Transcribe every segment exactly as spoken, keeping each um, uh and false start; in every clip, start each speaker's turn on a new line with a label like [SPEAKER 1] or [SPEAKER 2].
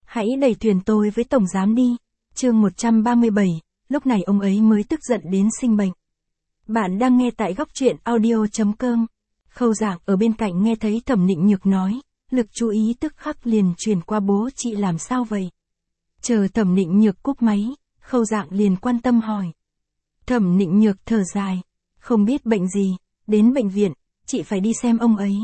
[SPEAKER 1] Hãy đẩy thuyền tôi với tổng giám đi. Chương một trăm ba mươi bảy, lúc này ông ấy mới tức giận đến sinh bệnh. Bạn đang nghe tại góc truyện audio chấm com. Khâu Dạng ở bên cạnh nghe thấy Thẩm Nịnh Nhược nói, lực chú ý tức khắc liền truyền qua bố chị làm sao vậy. Chờ Thẩm Nịnh Nhược cúp máy, Khâu Dạng liền quan tâm hỏi. Thẩm Nịnh Nhược thở dài, không biết bệnh gì, đến bệnh viện, chị phải đi xem ông ấy.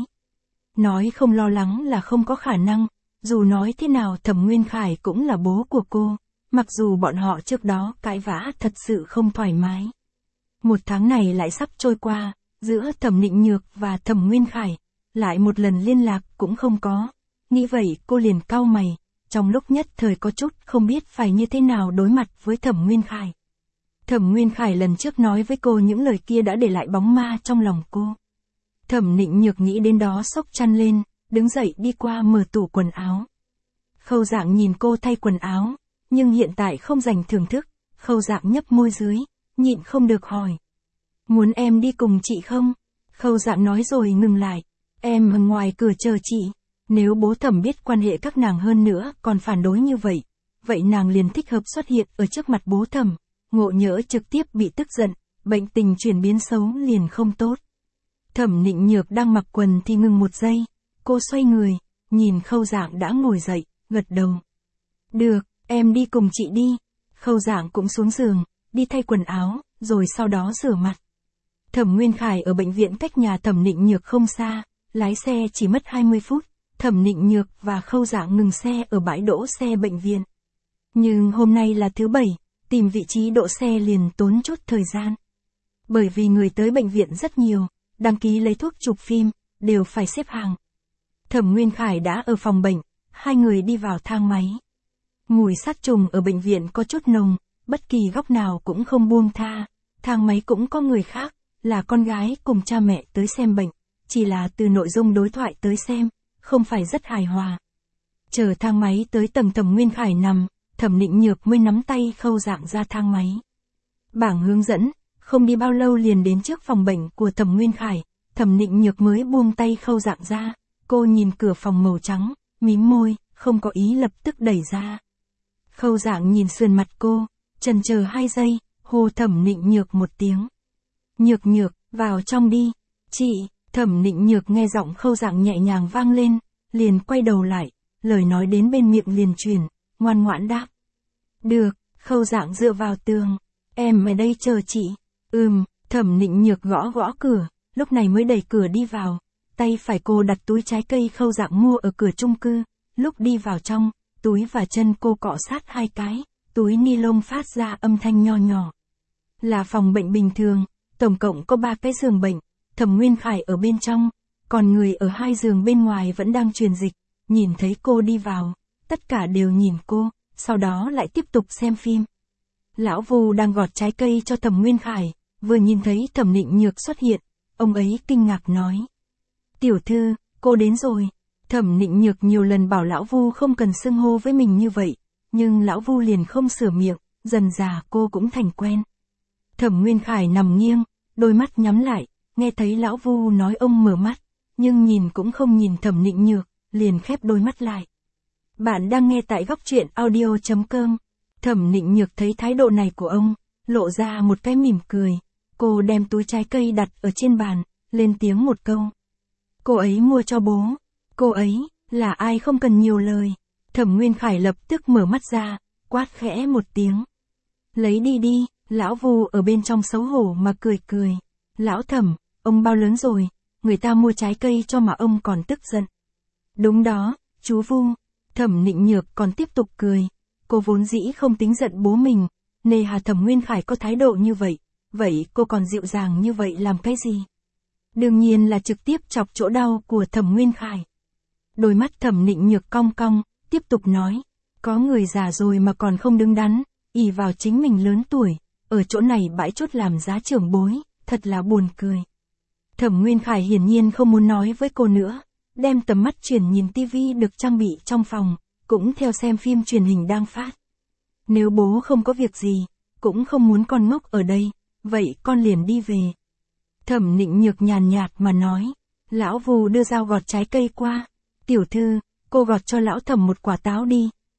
[SPEAKER 1] Nói không lo lắng là không có khả năng, dù nói thế nào Thẩm Nguyên Khải cũng là bố của cô, mặc dù bọn họ trước đó cãi vã thật sự không thoải mái. Một tháng này lại sắp trôi qua, giữa Thẩm Nịnh Nhược và Thẩm Nguyên Khải, lại một lần liên lạc cũng không có. Nghĩ vậy cô liền cau mày, trong lúc nhất thời có chút không biết phải như thế nào đối mặt với Thẩm Nguyên Khải. Thẩm Nguyên Khải lần trước nói với cô những lời kia đã để lại bóng ma trong lòng cô. Thẩm Nịnh Nhược nghĩ đến đó xốc chăn lên, đứng dậy đi qua mở tủ quần áo. Khâu Dạng nhìn cô thay quần áo, nhưng hiện tại không dành thưởng thức, Khâu Dạng nhấp môi dưới, nhịn không được hỏi. Muốn em đi cùng chị không? Khâu Dạng nói rồi ngừng lại, em ở ngoài cửa chờ chị. Nếu bố Thẩm biết quan hệ các nàng hơn nữa còn phản đối như vậy, vậy nàng liền thích hợp xuất hiện ở trước mặt bố Thẩm, ngộ nhỡ trực tiếp bị tức giận, bệnh tình chuyển biến xấu liền không tốt. Thẩm Nịnh Nhược đang mặc quần thì ngừng một giây, cô xoay người, nhìn Khâu Dạng đã ngồi dậy, gật đầu. Được, em đi cùng chị đi. Khâu Dạng cũng xuống giường, đi thay quần áo, rồi sau đó rửa mặt. Thẩm Nguyên Khải ở bệnh viện cách nhà Thẩm Nịnh Nhược không xa, lái xe chỉ mất hai mươi phút, Thẩm Nịnh Nhược và Khâu Dạng ngừng xe ở bãi đỗ xe bệnh viện. Nhưng hôm nay là thứ bảy, tìm vị trí đỗ xe liền tốn chút thời gian. Bởi vì người tới bệnh viện rất nhiều, đăng ký lấy thuốc chụp phim, đều phải xếp hàng. Thẩm Nguyên Khải đã ở phòng bệnh, hai người đi vào thang máy. Mùi sát trùng ở bệnh viện có chút nồng, bất kỳ góc nào cũng không buông tha. Thang máy cũng có người khác, là con gái cùng cha mẹ tới xem bệnh, chỉ là từ nội dung đối thoại tới xem, không phải rất hài hòa. Chờ thang máy tới tầng Thẩm Nguyên Khải nằm, Thẩm Nịnh Nhược mới nắm tay Khâu Dạng ra thang máy. Bảng hướng dẫn, không đi bao lâu liền đến trước phòng bệnh của Thẩm Nguyên Khải, Thẩm Nịnh Nhược mới buông tay Khâu Dạng ra, cô nhìn cửa phòng màu trắng, mím môi, không có ý lập tức đẩy ra. Khâu Dạng nhìn sườn mặt cô, chần chờ hai giây, hô Thẩm Nịnh Nhược một tiếng. Nhược Nhược, vào trong đi. Chị, Thẩm Nịnh Nhược nghe giọng Khâu Dạng nhẹ nhàng vang lên, liền quay đầu lại, lời nói đến bên miệng liền truyền, ngoan ngoãn đáp. Được, Khâu Dạng dựa vào tường, em ở đây chờ chị. Ừm, Thẩm Nịnh Nhược gõ gõ cửa, lúc này mới đẩy cửa đi vào, tay phải cô đặt túi trái cây Khâu Dạng mua ở cửa chung cư, lúc đi vào trong, túi và chân cô cọ sát hai cái, túi ni lông phát ra âm thanh nho nhỏ. Là phòng bệnh bình thường, tổng cộng có ba cái giường bệnh, Thẩm Nguyên Khải ở bên trong, còn người ở hai giường bên ngoài vẫn đang truyền dịch, nhìn thấy cô đi vào, tất cả đều nhìn cô, sau đó lại tiếp tục xem phim. Lão Vu đang gọt trái cây cho Thẩm Nguyên Khải, vừa nhìn thấy Thẩm Nịnh Nhược xuất hiện, ông ấy kinh ngạc nói. Tiểu thư, cô đến rồi. Thẩm Nịnh Nhược nhiều lần bảo Lão Vu không cần xưng hô với mình như vậy, nhưng Lão Vu liền không sửa miệng, dần dà cô cũng thành quen. Thẩm Nguyên Khải nằm nghiêng, đôi mắt nhắm lại, nghe thấy Lão Vu nói ông mở mắt, nhưng nhìn cũng không nhìn Thẩm Nịnh Nhược, liền khép đôi mắt lại. Bạn đang nghe tại góc truyện audio chấm com. Thẩm Nịnh Nhược thấy thái độ này của ông, lộ ra một cái mỉm cười, cô đem túi trái cây đặt ở trên bàn, lên tiếng một câu. Cô ấy mua cho bố. Cô ấy, là ai không cần nhiều lời. Thẩm Nguyên Khải lập tức mở mắt ra, quát khẽ một tiếng. Lấy đi đi, Lão Vu ở bên trong xấu hổ mà cười cười. Lão Thẩm, ông bao lớn rồi, người ta mua trái cây cho mà ông còn tức giận. Đúng đó, chú Vu. Thẩm Nịnh Nhược còn tiếp tục cười. Cô vốn dĩ không tính giận bố mình, nề hà Thẩm Nguyên Khải có thái độ như vậy, vậy cô còn dịu dàng như vậy làm cái gì? Đương nhiên là trực tiếp chọc chỗ đau của Thẩm Nguyên Khải. Đôi mắt Thẩm Nịnh Nhược cong cong, tiếp tục nói, có người già rồi mà còn không đứng đắn, ỷ vào chính mình lớn tuổi, ở chỗ này bãi chốt làm giá trưởng bối, thật là buồn cười. Thẩm Nguyên Khải hiển nhiên không muốn nói với cô nữa, đem tầm mắt chuyển nhìn tivi được trang bị trong phòng, cũng theo xem phim truyền hình đang phát. Nếu bố không có việc gì, cũng không muốn con ngốc ở đây, vậy con liền đi về. Thẩm Nịnh Nhược nhàn nhạt mà nói, Lão Vu đưa dao gọt trái cây qua. Tiểu thư, cô gọt cho Lão Thẩm một quả táo đi,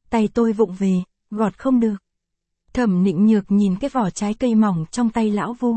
[SPEAKER 1] tay tôi vụng về, gọt không được. Thẩm Nịnh Nhược nhìn cái vỏ trái cây mỏng trong tay lão Vu.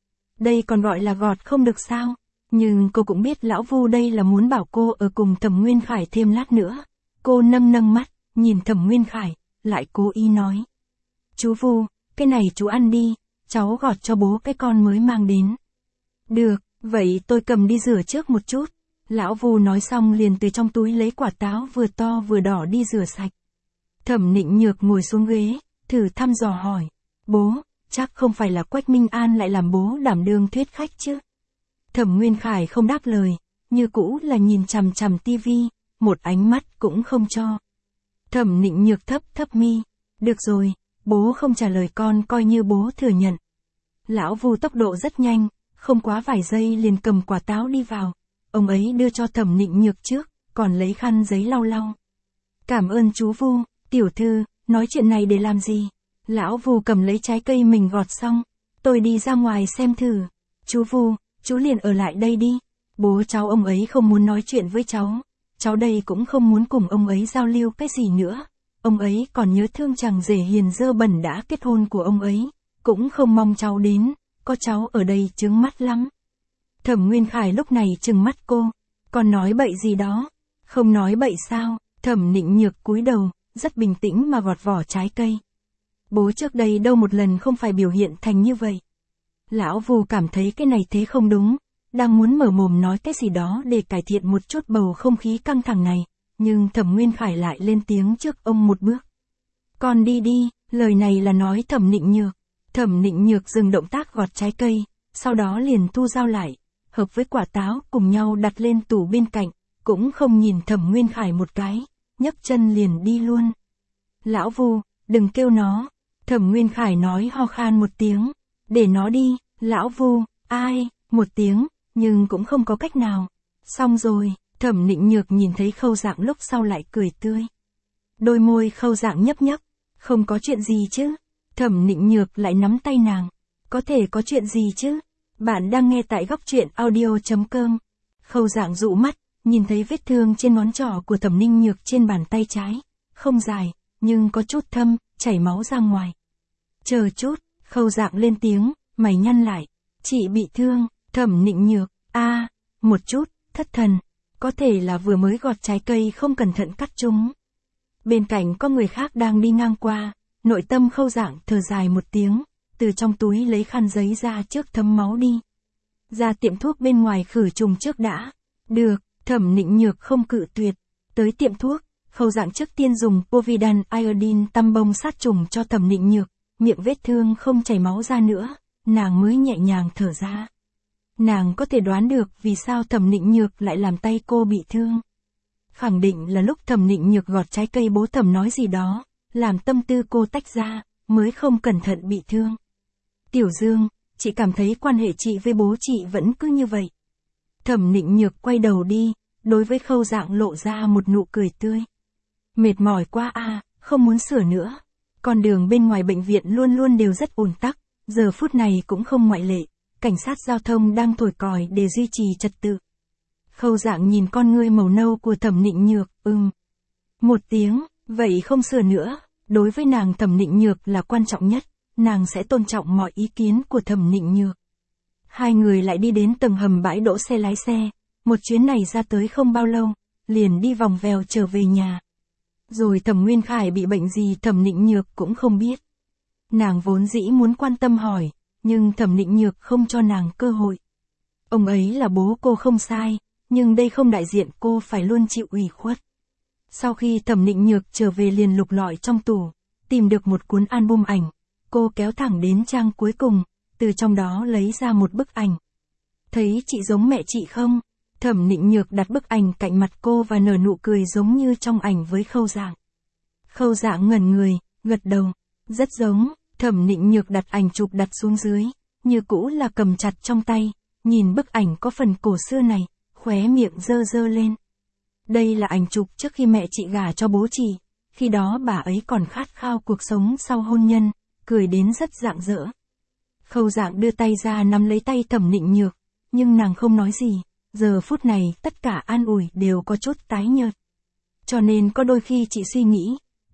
[SPEAKER 1] Đây còn gọi là gọt không được sao? Nhưng cô cũng biết lão Vu đây là muốn bảo cô ở cùng Thẩm Nguyên Khải thêm lát nữa. Cô nâng nâng mắt, nhìn Thẩm Nguyên Khải, lại cố ý nói. Chú Vu, cái này chú ăn đi, cháu gọt cho bố cái con mới mang đến. Được, vậy tôi cầm đi rửa trước một chút. Lão Vu nói xong liền từ trong túi lấy quả táo vừa to vừa đỏ đi rửa sạch. Thẩm Nịnh Nhược ngồi xuống ghế, thử thăm dò hỏi. Bố, chắc không phải là Quách Minh An lại làm bố đảm đương thuyết khách chứ? Thẩm Nguyên Khải không đáp lời, như cũ là nhìn chằm chằm tivi, một ánh mắt cũng không cho. Thẩm Nịnh Nhược thấp thấp mi. Được rồi, bố không trả lời con coi như bố thừa nhận. Lão Vu tốc độ rất nhanh, không quá vài giây liền cầm quả táo đi vào. Ông ấy đưa cho Thẩm Nịnh Nhược trước, còn lấy khăn giấy lau lau. Cảm ơn chú Vu, tiểu thư, nói chuyện này để làm gì? Lão Vu cầm lấy trái cây mình gọt xong. Tôi đi ra ngoài xem thử. Chú Vu, chú liền ở lại đây đi. Bố cháu ông ấy không muốn nói chuyện với cháu. Cháu đây cũng không muốn cùng ông ấy giao lưu cái gì nữa. Ông ấy còn nhớ thương chàng rể hiền dơ bẩn đã kết hôn của ông ấy. Cũng không mong cháu đến, có cháu ở đây chướng mắt lắm. Thẩm Nguyên Khải lúc này trừng mắt cô. Còn nói bậy gì đó? Không nói bậy sao? Thẩm Nịnh Nhược cúi đầu, rất bình tĩnh mà gọt vỏ trái cây. Bố trước đây đâu một lần không phải biểu hiện thành như vậy. Lão Vu cảm thấy cái này thế không đúng, đang muốn mở mồm nói cái gì đó để cải thiện một chút bầu không khí căng thẳng này, nhưng Thẩm Nguyên Khải lại lên tiếng trước ông một bước. Con đi đi, lời này là nói Thẩm Nịnh Nhược. Thẩm Nịnh Nhược dừng động tác gọt trái cây, sau đó liền thu dao lại, hợp với quả táo cùng nhau đặt lên tủ bên cạnh, cũng không nhìn Thẩm Nguyên Khải một cái, nhấc chân liền đi luôn. Lão Vu, đừng kêu nó. Thẩm Nguyên Khải nói ho khan một tiếng. Để nó đi, lão Vu, ai, một tiếng, nhưng cũng không có cách nào. Xong rồi, Thẩm Nịnh Nhược nhìn thấy Khâu Dạng lúc sau lại cười tươi. Đôi môi Khâu Dạng nhấp nhấp, không có chuyện gì chứ. Thẩm Nịnh Nhược lại nắm tay nàng. Có thể có chuyện gì chứ? Bạn đang nghe tại góc truyện audio chấm com. Khâu Dạng dụ mắt, nhìn thấy vết thương trên ngón trỏ của Thẩm Nịnh Nhược trên bàn tay trái. Không dài, nhưng có chút thâm, chảy máu ra ngoài. Chờ chút, Khâu Dạng lên tiếng, mày nhăn lại. Chị bị thương, Thẩm Nịnh Nhược, a à, một chút, thất thần. Có thể là vừa mới gọt trái cây không cẩn thận cắt chúng. Bên cạnh có người khác đang đi ngang qua, nội tâm Khâu Dạng thở dài một tiếng, từ trong túi lấy khăn giấy ra trước thấm máu đi. Ra tiệm thuốc bên ngoài khử trùng trước đã. Được, Thẩm Nịnh Nhược không cự tuyệt. Tới tiệm thuốc, Khâu Dạng trước tiên dùng Povidone iodine tăm bông sát trùng cho Thẩm Nịnh Nhược, miệng vết thương không chảy máu ra nữa, nàng mới nhẹ nhàng thở ra. Nàng có thể đoán được vì sao Thẩm Nịnh Nhược lại làm tay cô bị thương. Khẳng định là lúc Thẩm Nịnh Nhược gọt trái cây bố Thẩm nói gì đó, làm tâm tư cô tách ra, mới không cẩn thận bị thương. Tiểu Dương, chị cảm thấy quan hệ chị với bố chị vẫn cứ như vậy. Thẩm Nịnh Nhược quay đầu đi, đối với Khâu Dạng lộ ra một nụ cười tươi. Mệt mỏi quá à, không muốn sửa nữa. Con đường bên ngoài bệnh viện luôn luôn đều rất ùn tắc, giờ phút này cũng không ngoại lệ, cảnh sát giao thông đang thổi còi để duy trì trật tự. Khâu Dạng nhìn con ngươi màu nâu của Thẩm Nịnh Nhược, ừm. Một tiếng, vậy không sửa nữa, đối với nàng Thẩm Nịnh Nhược là quan trọng nhất, nàng sẽ tôn trọng mọi ý kiến của Thẩm Nịnh Nhược. Hai người lại đi đến tầng hầm bãi đỗ xe lái xe, một chuyến này ra tới không bao lâu, liền đi vòng vèo trở về nhà. Rồi Thẩm Nguyên Khải bị bệnh gì Thẩm Nịnh Nhược cũng không biết. Nàng vốn dĩ muốn quan tâm hỏi, nhưng Thẩm Nịnh Nhược không cho nàng cơ hội. Ông ấy là bố cô không sai, nhưng đây không đại diện cô phải luôn chịu ủy khuất. Sau khi Thẩm Nịnh Nhược trở về liền lục lọi trong tủ, tìm được một cuốn album ảnh, cô kéo thẳng đến trang cuối cùng, từ trong đó lấy ra một bức ảnh. Thấy chị giống mẹ chị không? Thẩm Nịnh Nhược đặt bức ảnh cạnh mặt cô và nở nụ cười giống như trong ảnh với Khâu Dạng. Khâu Dạng ngẩn người, gật đầu. Rất giống. Thẩm Nịnh Nhược đặt ảnh chụp đặt xuống dưới, như cũ là cầm chặt trong tay, nhìn bức ảnh có phần cổ xưa này, khóe miệng dơ dơ lên. Đây là ảnh chụp trước khi mẹ chị gả cho bố chị, khi đó bà ấy còn khát khao cuộc sống sau hôn nhân, cười đến rất rạng rỡ. Khâu Dạng đưa tay ra nắm lấy tay Thẩm Nịnh Nhược, nhưng nàng không nói gì, giờ phút này tất cả an ủi đều có chút tái nhợt. Cho nên có đôi khi chị suy nghĩ,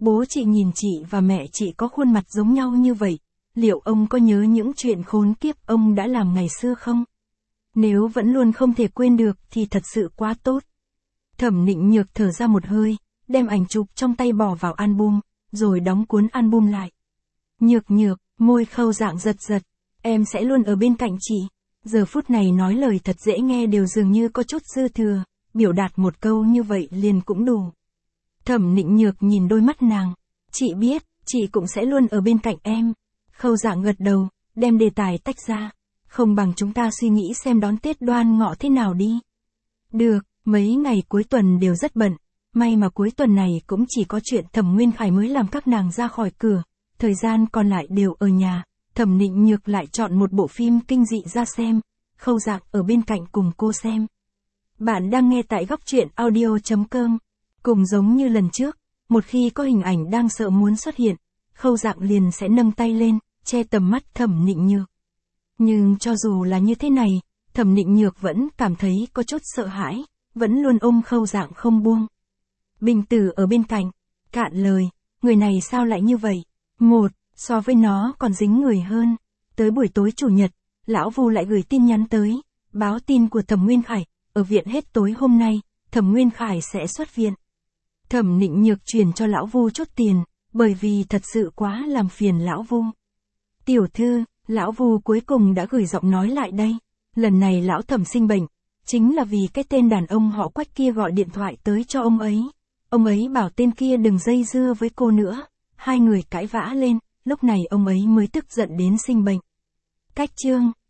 [SPEAKER 1] Bố chị nhìn chị và mẹ chị có khuôn mặt giống nhau như vậy, liệu ông có nhớ những chuyện khốn kiếp ông đã làm ngày xưa không? Nếu vẫn luôn không thể quên được thì thật sự quá tốt. Thẩm Nịnh Nhược thở ra một hơi, đem ảnh chụp trong tay bỏ vào album, rồi đóng cuốn album lại. Nhược nhược, môi Khâu Dạng giật giật, em sẽ luôn ở bên cạnh chị. Giờ phút này nói lời thật dễ nghe đều dường như có chút dư thừa, biểu đạt một câu như vậy liền cũng đủ. Thẩm Nịnh Nhược nhìn đôi mắt nàng, chị biết, chị cũng sẽ luôn ở bên cạnh em. Khâu Dạng gật đầu, đem đề tài tách ra, không bằng chúng ta suy nghĩ xem đón Tết Đoan Ngọ thế nào đi. Được, mấy ngày cuối tuần đều rất bận, may mà cuối tuần này cũng chỉ có chuyện Thẩm Nguyên Khải mới làm các nàng ra khỏi cửa, thời gian còn lại đều ở nhà. Thẩm Nịnh Nhược lại chọn một bộ phim kinh dị ra xem, Khâu Dạng ở bên cạnh cùng cô xem. Bạn đang nghe tại góc truyện audio chấm com. Cùng giống như lần trước, một khi có hình ảnh đang sợ muốn xuất hiện, Khâu Dạng liền sẽ nâng tay lên, che tầm mắt Thẩm Nịnh Nhược. Nhưng cho dù là như thế này, Thẩm Nịnh Nhược vẫn cảm thấy có chút sợ hãi, vẫn luôn ôm Khâu Dạng không buông. Bình Tử ở bên cạnh, cạn lời, người này sao lại như vậy? Một, so với nó còn dính người hơn. Tới buổi tối chủ nhật, lão Vu lại gửi tin nhắn tới, báo tin của Thẩm Nguyên Khải, ở viện hết tối hôm nay, Thẩm Nguyên Khải sẽ xuất viện. Thẩm Nịnh Nhược truyền cho lão Vu chút tiền, bởi vì thật sự quá làm phiền lão Vu. Tiểu thư, lão Vu cuối cùng đã gửi giọng nói lại đây. Lần này lão Thẩm sinh bệnh, chính là vì cái tên đàn ông họ Quách kia gọi điện thoại tới cho ông ấy. Ông ấy bảo tên kia đừng dây dưa với cô nữa. Hai người cãi vã lên, lúc này ông ấy mới tức giận đến sinh bệnh. Cách chương